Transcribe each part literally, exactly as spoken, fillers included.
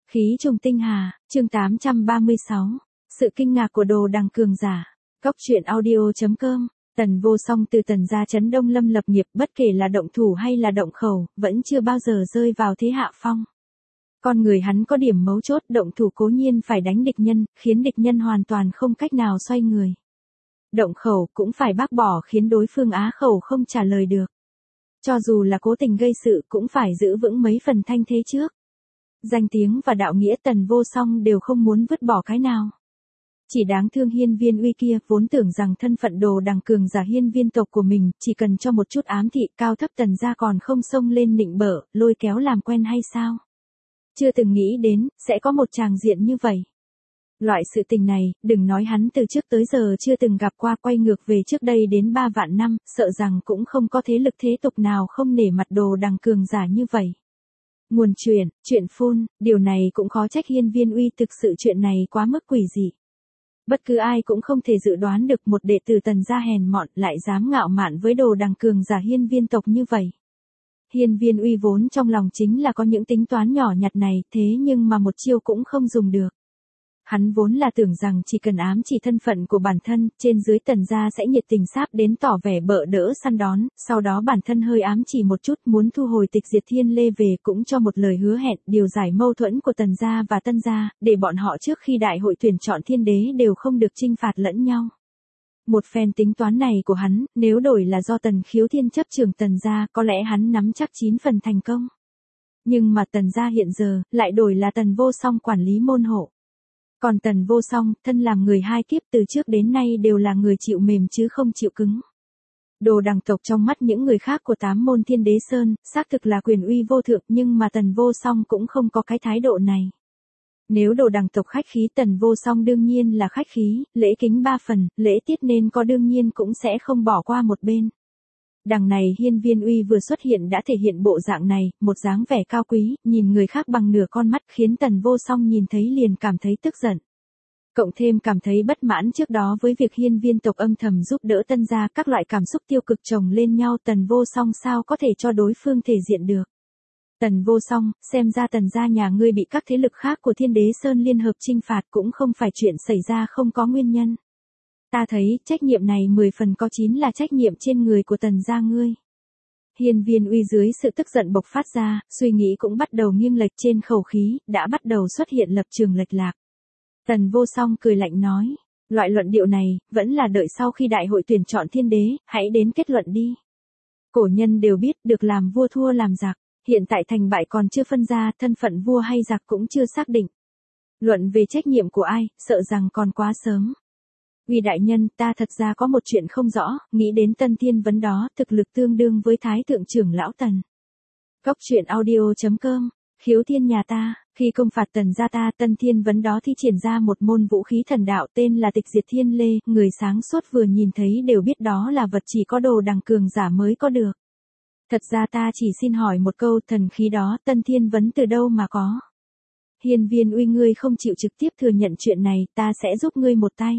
Khí trùng tinh hà, chương tám trăm ba mươi sáu. Sự kinh ngạc của Đồ Đằng cường giả. Cốc truyện audio chấm com. Tần Vô Song từ Tần gia trấn Đông Lâm lập nghiệp, bất kể là động thủ hay là động khẩu, vẫn chưa bao giờ rơi vào thế hạ phong. Con người hắn có điểm mấu chốt, động thủ cố nhiên phải đánh địch nhân, khiến địch nhân hoàn toàn không cách nào xoay người. Động khẩu cũng phải bác bỏ, khiến đối phương á khẩu không trả lời được. Cho dù là cố tình gây sự cũng phải giữ vững mấy phần thanh thế trước. Danh tiếng và đạo nghĩa Tần Vô Song đều không muốn vứt bỏ cái nào. Chỉ đáng thương Hiên Viên Uy kia, vốn tưởng rằng thân phận Đồ Đằng cường giả hiên viên tộc của mình, chỉ cần cho một chút ám thị cao thấp Tần gia còn không xông lên nịnh bợ, lôi kéo làm quen hay sao? Chưa từng nghĩ đến, sẽ có một tràng diện như vậy. Loại sự tình này, đừng nói hắn từ trước tới giờ chưa từng gặp qua, quay ngược về trước đây đến ba vạn năm, sợ rằng cũng không có thế lực thế tục nào không nể mặt Đồ Đằng cường giả như vậy. Nguồn chuyện, chuyện phun, điều này cũng khó trách Hiên Viên Uy, thực sự chuyện này quá mức quỷ dị. Bất cứ ai cũng không thể dự đoán được một đệ tử Tần gia hèn mọn lại dám ngạo mạn với Đồ Đằng cường giả hiên viên tộc như vậy. Hiên Viên Uy vốn trong lòng chính là có những tính toán nhỏ nhặt này, thế nhưng mà một chiêu cũng không dùng được. Hắn vốn là tưởng rằng chỉ cần ám chỉ thân phận của bản thân, trên dưới Tần gia sẽ nhiệt tình sáp đến tỏ vẻ bợ đỡ săn đón, sau đó bản thân hơi ám chỉ một chút muốn thu hồi Tịch Diệt Thiên Lê về, cũng cho một lời hứa hẹn điều giải mâu thuẫn của Tần gia và Tân gia, để bọn họ trước khi đại hội tuyển chọn thiên đế đều không được chinh phạt lẫn nhau. Một phen tính toán này của hắn, nếu đổi là do Tần Khiếu Thiên chấp trưởng Tần gia, có lẽ hắn nắm chắc chín phần thành công. Nhưng mà Tần gia hiện giờ, lại đổi là Tần Vô Song quản lý môn hộ. Còn Tần Vô Song, thân làm người hai kiếp từ trước đến nay đều là người chịu mềm chứ không chịu cứng. Đồ Đằng tộc trong mắt những người khác của tám môn Thiên Đế Sơn, xác thực là quyền uy vô thượng, nhưng mà Tần Vô Song cũng không có cái thái độ này. Nếu Đồ Đằng tộc khách khí, Tần Vô Song đương nhiên là khách khí, lễ kính ba phần, lễ tiết nên có đương nhiên cũng sẽ không bỏ qua một bên. Đằng này Hiên Viên Uy vừa xuất hiện đã thể hiện bộ dạng này, một dáng vẻ cao quý, nhìn người khác bằng nửa con mắt, khiến Tần Vô Song nhìn thấy liền cảm thấy tức giận. Cộng thêm cảm thấy bất mãn trước đó với việc hiên viên tộc âm thầm giúp đỡ Tân gia, các loại cảm xúc tiêu cực chồng lên nhau, Tần Vô Song sao có thể cho đối phương thể diện được. Tần Vô Song, xem ra Tần gia nhà ngươi bị các thế lực khác của Thiên Đế Sơn liên hợp chinh phạt cũng không phải chuyện xảy ra không có nguyên nhân. Ta thấy, trách nhiệm này mười phần có chín là trách nhiệm trên người của Tần gia ngươi. Hiên Viên Uy dưới sự tức giận bộc phát ra, suy nghĩ cũng bắt đầu nghiêng lệch, trên khẩu khí, đã bắt đầu xuất hiện lập trường lệch lạc. Tần Vô Song cười lạnh nói, loại luận điệu này, vẫn là đợi sau khi đại hội tuyển chọn thiên đế, hãy đến kết luận đi. Cổ nhân đều biết, được làm vua thua làm giặc, hiện tại thành bại còn chưa phân ra, thân phận vua hay giặc cũng chưa xác định. Luận về trách nhiệm của ai, sợ rằng còn quá sớm. Uy đại nhân, ta thật ra có một chuyện không rõ, nghĩ đến Tân Thiên Vấn đó, thực lực tương đương với Thái thượng trưởng lão Tần. Cốc truyện audio chấm com. Khiếu Thiên nhà ta, khi công phạt Tần gia ta, Tân Thiên Vấn đó thi triển ra một môn vũ khí thần đạo tên là Tịch Diệt Thiên Lê, người sáng suốt vừa nhìn thấy đều biết đó là vật chỉ có Đồ Đằng cường giả mới có được. Thật ra ta chỉ xin hỏi một câu, thần khí đó Tân Thiên Vấn từ đâu mà có? Hiên Viên Uy, ngươi không chịu trực tiếp thừa nhận chuyện này, ta sẽ giúp ngươi một tay.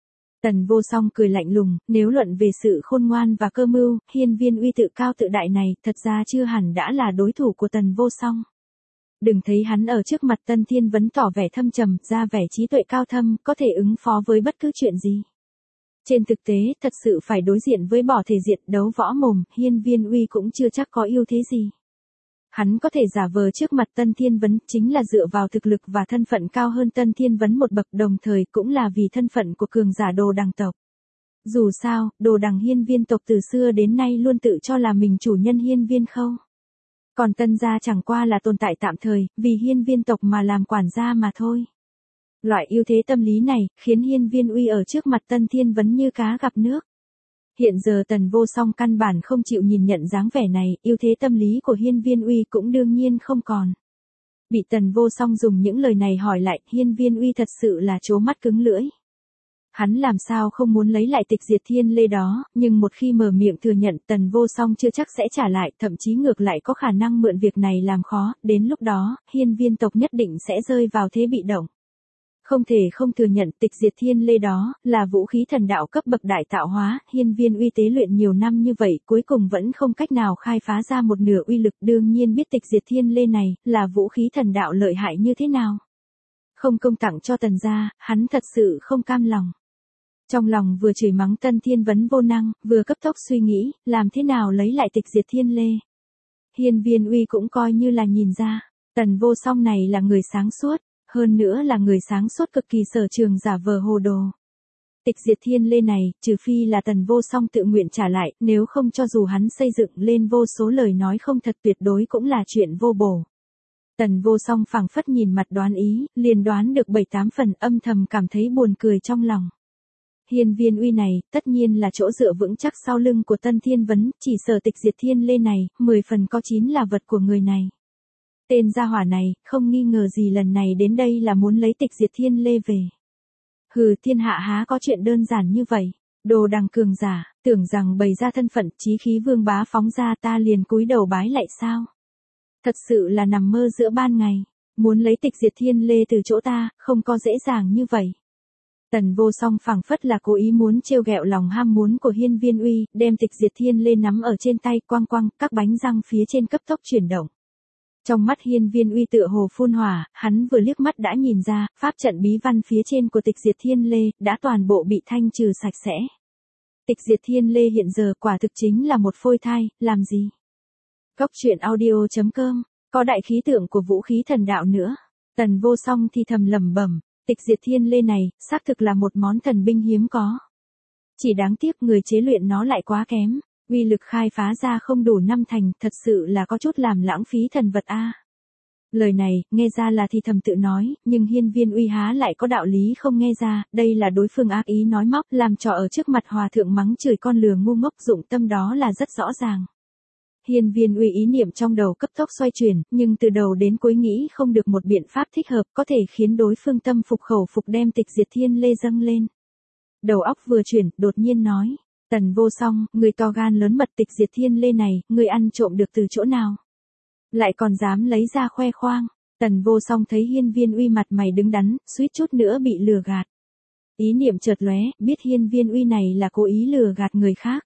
Tần Vô Song cười lạnh lùng, nếu luận về sự khôn ngoan và cơ mưu, Hiên Viên Uy tự cao tự đại này, thật ra chưa hẳn đã là đối thủ của Tần Vô Song. Đừng thấy hắn ở trước mặt Tân Thiên Vấn tỏ vẻ thâm trầm, ra vẻ trí tuệ cao thâm, có thể ứng phó với bất cứ chuyện gì. Trên thực tế, thật sự phải đối diện với bỏ thể diện, đấu võ mồm, Hiên Viên Uy cũng chưa chắc có ưu thế gì. Hắn có thể giả vờ trước mặt Tân Thiên Vấn, chính là dựa vào thực lực và thân phận cao hơn Tân Thiên Vấn một bậc, đồng thời cũng là vì thân phận của cường giả Đồ Đằng tộc. Dù sao, Đồ Đằng hiên viên tộc từ xưa đến nay luôn tự cho là mình chủ nhân hiên viên khâu. Còn Tân gia chẳng qua là tồn tại tạm thời, vì hiên viên tộc mà làm quản gia mà thôi. Loại ưu thế tâm lý này, khiến Hiên Viên Uy ở trước mặt Tân Thiên Vấn như cá gặp nước. Hiện giờ Tần Vô Song căn bản không chịu nhìn nhận dáng vẻ này, ưu thế tâm lý của Hiên Viên Uy cũng đương nhiên không còn. Bị Tần Vô Song dùng những lời này hỏi lại, Hiên Viên Uy thật sự là trố mắt cứng lưỡi. Hắn làm sao không muốn lấy lại Tịch Diệt Thiên Lê đó, nhưng một khi mở miệng thừa nhận, Tần Vô Song chưa chắc sẽ trả lại, thậm chí ngược lại có khả năng mượn việc này làm khó, đến lúc đó, hiên viên tộc nhất định sẽ rơi vào thế bị động. Không thể không thừa nhận tịch diệt thiên lê đó là vũ khí thần đạo cấp bậc đại tạo hóa, hiên viên uy tế luyện nhiều năm như vậy cuối cùng vẫn không cách nào khai phá ra một nửa uy lực, đương nhiên biết tịch diệt thiên lê này là vũ khí thần đạo lợi hại như thế nào. Không công tặng cho Tần gia, hắn thật sự không cam lòng. Trong lòng vừa chửi mắng Tân Thiên Vấn vô năng, vừa cấp tốc suy nghĩ, làm thế nào lấy lại tịch diệt thiên lê. Hiên viên uy cũng coi như là nhìn ra, Tần Vô Song này là người sáng suốt, hơn nữa là người sáng suốt cực kỳ sở trường giả vờ hồ đồ. Tịch diệt thiên lê này, trừ phi là Tần Vô Song tự nguyện trả lại, nếu không cho dù hắn xây dựng lên vô số lời nói không thật tuyệt đối cũng là chuyện vô bổ. Tần Vô Song phảng phất nhìn mặt đoán ý, liền đoán được bảy tám phần, âm thầm cảm thấy buồn cười trong lòng. Hiên viên uy này, tất nhiên là chỗ dựa vững chắc sau lưng của Tân Thiên Vấn, chỉ sở tịch diệt thiên lê này, mười phần có chín là vật của người này. Tên gia hỏa này, không nghi ngờ gì lần này đến đây là muốn lấy tịch diệt thiên lê về. Hừ, thiên hạ há có chuyện đơn giản như vậy. Đồ đằng cường giả, tưởng rằng bày ra thân phận chí khí vương bá phóng ra ta liền cúi đầu bái lại sao. Thật sự là nằm mơ giữa ban ngày, muốn lấy tịch diệt thiên lê từ chỗ ta, không có dễ dàng như vậy. Tần Vô Song phảng phất là cố ý muốn trêu ghẹo lòng ham muốn của hiên viên uy, đem tịch diệt thiên lê nắm ở trên tay quăng quăng, các bánh răng phía trên cấp tốc chuyển động. Trong mắt hiên viên uy tựa hồ phun hỏa, hắn vừa liếc mắt đã nhìn ra, pháp trận bí văn phía trên của tịch diệt thiên lê, đã toàn bộ bị thanh trừ sạch sẽ. Tịch diệt thiên lê hiện giờ quả thực chính là một phôi thai, làm gì? Góc truyện audio chấm com, có đại khí tượng của vũ khí thần đạo nữa. Tần Vô Song thì thầm lẩm bẩm, tịch diệt thiên lê này, xác thực là một món thần binh hiếm có. Chỉ đáng tiếc người chế luyện nó lại quá kém. Uy lực khai phá ra không đủ năm thành, thật sự là có chút làm lãng phí thần vật a. Lời này, nghe ra là thì thầm tự nói, nhưng hiên viên uy há lại có đạo lý không nghe ra, đây là đối phương ác ý nói móc, làm trò ở trước mặt hòa thượng mắng chửi con lừa ngu ngốc, dụng tâm đó là rất rõ ràng. Hiên viên uy ý niệm trong đầu cấp tốc xoay chuyển, nhưng từ đầu đến cuối nghĩ không được một biện pháp thích hợp có thể khiến đối phương tâm phục khẩu phục đem tịch diệt thiên lê dâng lên. Đầu óc vừa chuyển, đột nhiên nói. Tần Vô Song, người to gan lớn mật tịch diệt thiên lê này, người ăn trộm được từ chỗ nào? Lại còn dám lấy ra khoe khoang. Tần Vô Song thấy hiên viên uy mặt mày đứng đắn, suýt chút nữa bị lừa gạt. Ý niệm chợt lóe, biết hiên viên uy này là cố ý lừa gạt người khác.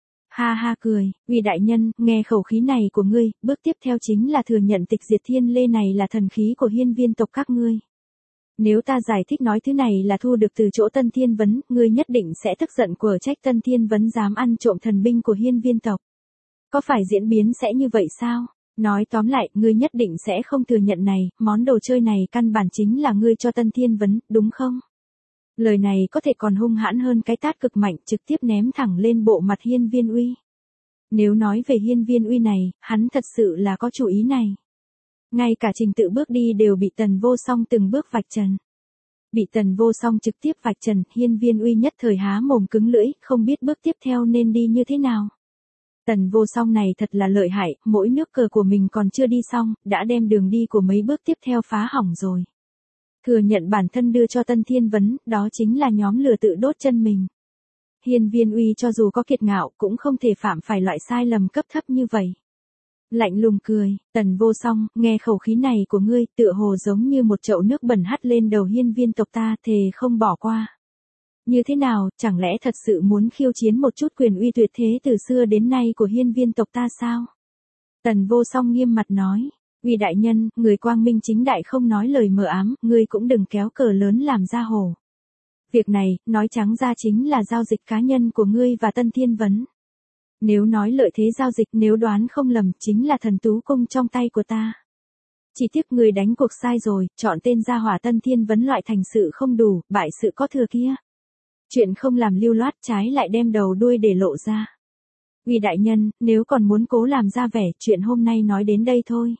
Ha ha cười, uy đại nhân, nghe khẩu khí này của ngươi, bước tiếp theo chính là thừa nhận tịch diệt thiên lê này là thần khí của hiên viên tộc các ngươi. Nếu ta giải thích nói thứ này là thu được từ chỗ Tân Thiên Vấn, ngươi nhất định sẽ tức giận của trách Tân Thiên Vấn dám ăn trộm thần binh của hiên viên tộc. Có phải diễn biến sẽ như vậy sao? Nói tóm lại, ngươi nhất định sẽ không thừa nhận này, món đồ chơi này căn bản chính là ngươi cho Tân Thiên Vấn, đúng không? Lời này có thể còn hung hãn hơn cái tát cực mạnh trực tiếp ném thẳng lên bộ mặt hiên viên uy. Nếu nói về hiên viên uy này, hắn thật sự là có chủ ý này. Ngay cả trình tự bước đi đều bị Tần Vô Song từng bước vạch trần. Bị Tần Vô Song trực tiếp vạch trần, hiên viên uy nhất thời há mồm cứng lưỡi, không biết bước tiếp theo nên đi như thế nào. Tần Vô Song này thật là lợi hại, mỗi nước cờ của mình còn chưa đi xong, đã đem đường đi của mấy bước tiếp theo phá hỏng rồi. Thừa nhận bản thân đưa cho Tân Thiên Vấn, đó chính là nhóm lừa tự đốt chân mình. Hiên viên uy cho dù có kiệt ngạo cũng không thể phạm phải loại sai lầm cấp thấp như vậy. Lạnh lùng cười, Tần Vô Song, nghe khẩu khí này của ngươi tựa hồ giống như một chậu nước bẩn hắt lên đầu hiên viên tộc ta, thề không bỏ qua. Như thế nào, chẳng lẽ thật sự muốn khiêu chiến một chút quyền uy tuyệt thế từ xưa đến nay của hiên viên tộc ta sao? Tần Vô Song nghiêm mặt nói, uy đại nhân, người quang minh chính đại không nói lời mờ ám, ngươi cũng đừng kéo cờ lớn làm ra hồ. Việc này, nói trắng ra chính là giao dịch cá nhân của ngươi và Tân Thiên Vấn. Nếu nói lợi thế giao dịch, nếu đoán không lầm, chính là thần tú cung trong tay của ta. Chỉ tiếc người đánh cuộc sai rồi, chọn tên gia hỏa Tân Thiên Vấn loại thành sự không đủ, bại sự có thừa kia. Chuyện không làm lưu loát, trái lại đem đầu đuôi để lộ ra. Uy đại nhân, nếu còn muốn cố làm ra vẻ, chuyện hôm nay nói đến đây thôi.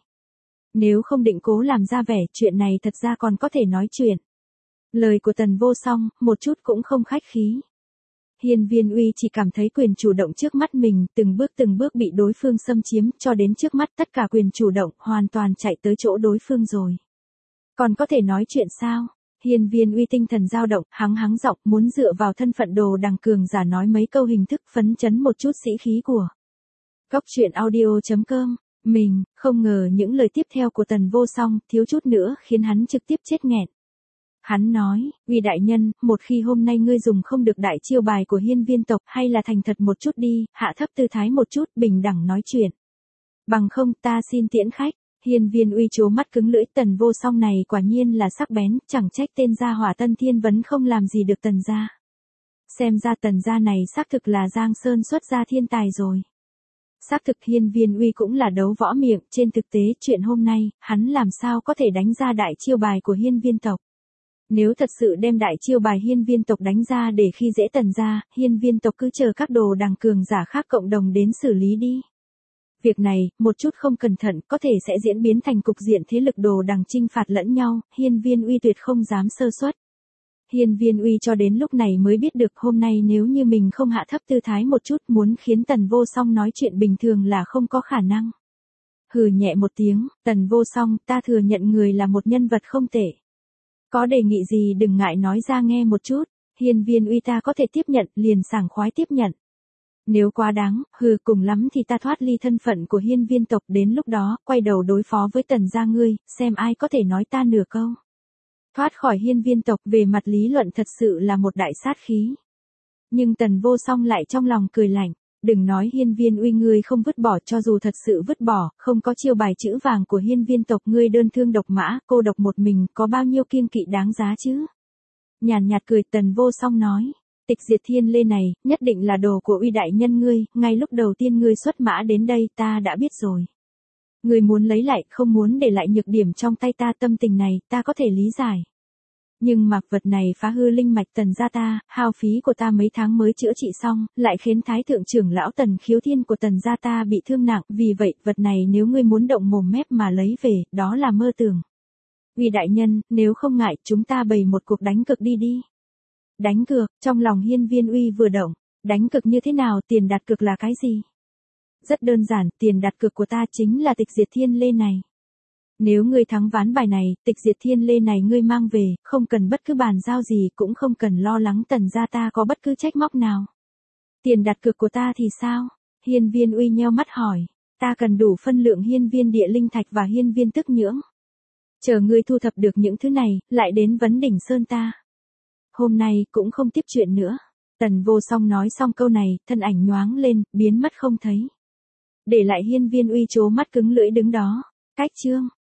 Nếu không định cố làm ra vẻ, chuyện này thật ra còn có thể nói chuyện. Lời của Tần Vô Song, một chút cũng không khách khí. Hiên viên uy chỉ cảm thấy quyền chủ động trước mắt mình, từng bước từng bước bị đối phương xâm chiếm, cho đến trước mắt tất cả quyền chủ động, hoàn toàn chạy tới chỗ đối phương rồi. Còn có thể nói chuyện sao? Hiên viên uy tinh thần dao động, hắng hắng giọng, muốn dựa vào thân phận đồ đằng cường giả nói mấy câu hình thức phấn chấn một chút sĩ khí của. Góc truyện audio chấm com, mình, không ngờ những lời tiếp theo của Tần Vô Song, thiếu chút nữa khiến hắn trực tiếp chết nghẹn. Hắn nói, Uy đại nhân, một khi hôm nay ngươi dùng không được đại chiêu bài của hiên viên tộc, hay là thành thật một chút đi, hạ thấp tư thái một chút, bình đẳng nói chuyện. Bằng không ta xin tiễn khách. Hiên viên Uy trố mắt cứng lưỡi, Tần Vô Song này quả nhiên là sắc bén, chẳng trách tên gia hỏa Tân Thiên Vấn không làm gì được Tần gia. Xem ra Tần gia này xác thực là Giang Sơn xuất gia thiên tài rồi. Xác thực hiên viên Uy cũng là đấu võ miệng, trên thực tế chuyện hôm nay, hắn làm sao có thể đánh ra đại chiêu bài của hiên viên tộc. Nếu thật sự đem đại chiêu bài hiên viên tộc đánh ra để khi dễ Tần gia, hiên viên tộc cứ chờ các đồ đằng cường giả khác cộng đồng đến xử lý đi. Việc này, một chút không cẩn thận, có thể sẽ diễn biến thành cục diện thế lực đồ đằng chinh phạt lẫn nhau, hiên viên Uy tuyệt không dám sơ suất. Hiên viên Uy cho đến lúc này mới biết được hôm nay nếu như mình không hạ thấp tư thái một chút muốn khiến Tần Vô Song nói chuyện bình thường là không có khả năng. Hừ nhẹ một tiếng, Tần Vô Song, ta thừa nhận người là một nhân vật không tệ. Có đề nghị gì đừng ngại nói ra nghe một chút, hiên viên Uy ta có thể tiếp nhận, liền sảng khoái tiếp nhận. Nếu quá đáng, hừ cùng lắm thì ta thoát ly thân phận của hiên viên tộc, đến lúc đó, quay đầu đối phó với Tần gia ngươi, xem ai có thể nói ta nửa câu. Thoát khỏi hiên viên tộc về mặt lý luận thật sự là một đại sát khí. Nhưng Tần Vô Song lại trong lòng cười lạnh, đừng nói hiên viên Uy ngươi không vứt bỏ, cho dù thật sự vứt bỏ, không có chiêu bài chữ vàng của hiên viên tộc ngươi đơn thương độc mã, cô độc một mình, có bao nhiêu kiêng kỵ đáng giá chứ. Nhàn nhạt cười Tần Vô Song nói. Tịch diệt thiên lê này, nhất định là đồ của Uy đại nhân ngươi, ngay lúc đầu tiên ngươi xuất mã đến đây ta đã biết rồi. Ngươi muốn lấy lại, không muốn để lại nhược điểm trong tay ta, tâm tình này, ta có thể lý giải. Nhưng mà vật này phá hư linh mạch Tần gia ta, hao phí của ta mấy tháng mới chữa trị xong, lại khiến Thái thượng trưởng lão Tần Khiếu Thiên của Tần gia ta bị thương nặng, vì vậy, vật này nếu ngươi muốn động mồm mép mà lấy về, đó là mơ tưởng. Uy đại nhân, nếu không ngại, chúng ta bày một cuộc đánh cược đi đi. Đánh cược, trong lòng hiên viên Uy vừa động, đánh cược như thế nào, tiền đặt cược là cái gì? Rất đơn giản, tiền đặt cược của ta chính là tịch diệt thiên lê này. Nếu ngươi thắng ván bài này, tịch diệt thiên lê này ngươi mang về, không cần bất cứ bàn giao gì, cũng không cần lo lắng Tần gia ta có bất cứ trách móc nào. Tiền đặt cược của ta thì sao? Hiên viên Uy nheo mắt hỏi, ta cần đủ phân lượng hiên viên địa linh thạch và hiên viên tức nhưỡng. Chờ ngươi thu thập được những thứ này, lại đến vấn đỉnh sơn ta. Hôm nay cũng không tiếp chuyện nữa. Tần Vô Song nói xong câu này, thân ảnh nhoáng lên, biến mất không thấy. Để lại hiên viên Uy trố mắt cứng lưỡi đứng đó. Cách chương